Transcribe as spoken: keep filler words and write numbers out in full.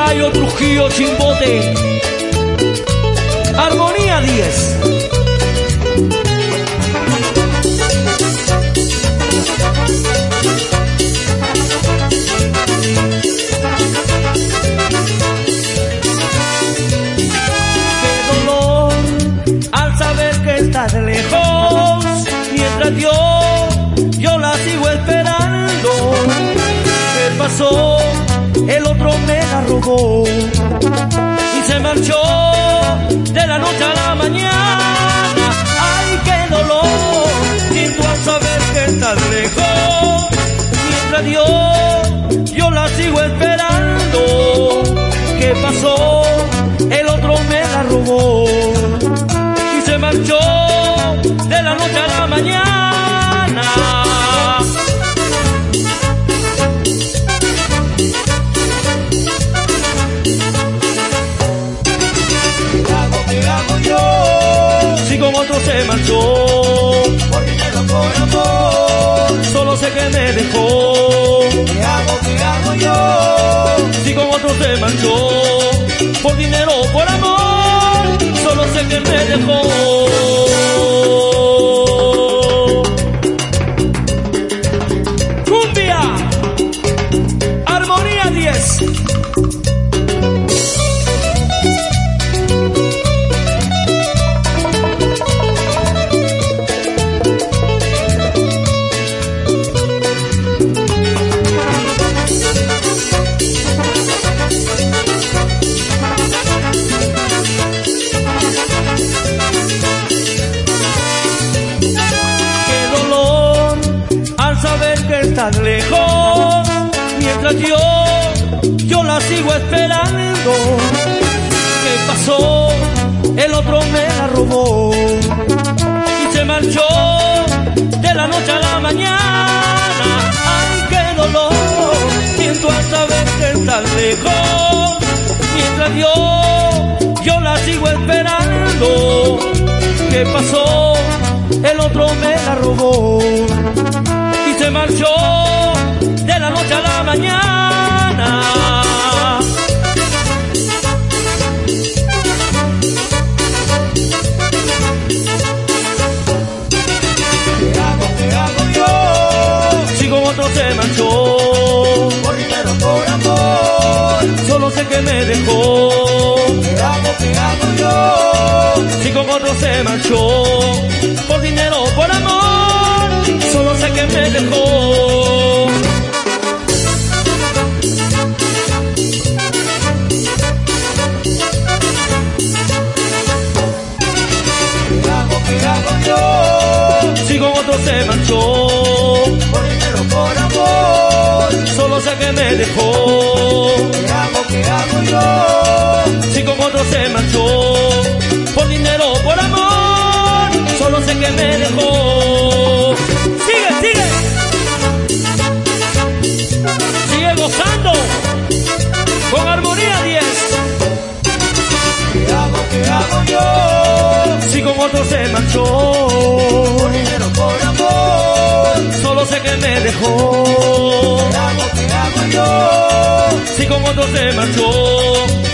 Cayo Trujillo Chimbote, Armonía diez. Qué dolor al saber que estás lejos, mientras yo, yo la sigo esperando. ¿Qué pasó? El otro me la robó y se marchó de la noche a la mañana. Ay, qué dolor siento al saber que estás lejos, mientras yo, yo la sigo esperando. ¿Qué pasó? El otro me la robó y se marchó de la noche a la mañana. Si con otro se marchó, por dinero, por amor, solo sé que me dejó. ¿qué hago, qué hago yo? Si con otro se marchó, por dinero, por amor, solo sé que me dejó. Cumbia, Armonía diez. Estás lejos, mientras yo, yo la sigo esperando. ¿Qué pasó? El otro me la robó y se marchó de la noche a la mañana. Ay, qué dolor siento al saber que estás lejos, mientras yo, yo la sigo esperando. ¿Qué pasó? El otro me la robó y se marchó de la noche a la mañana. ¿Qué hago, qué hago yo? Si con otro se marchó, por dinero, por amor, solo sé que me dejó. ¿qué hago, qué hago yo? Si con otro se marchó, por dinero, por amor, solo sé que me dejó. ¿Qué hago, qué hago yo? Si con otro se marchó, por dinero, por amor, solo sé que me dejó. ¿qué hago, qué hago yo? Si con otro se marchó, por dinero, por amor, solo sé que me dejó. Sigue, sigue. Sigue gozando con Armonía diez. ¿Qué hago, qué hago yo? Si con otro se marchó, por dinero, por amor, solo sé que me dejó. ¿qué hago, qué hago yo? Si con otro se marchó,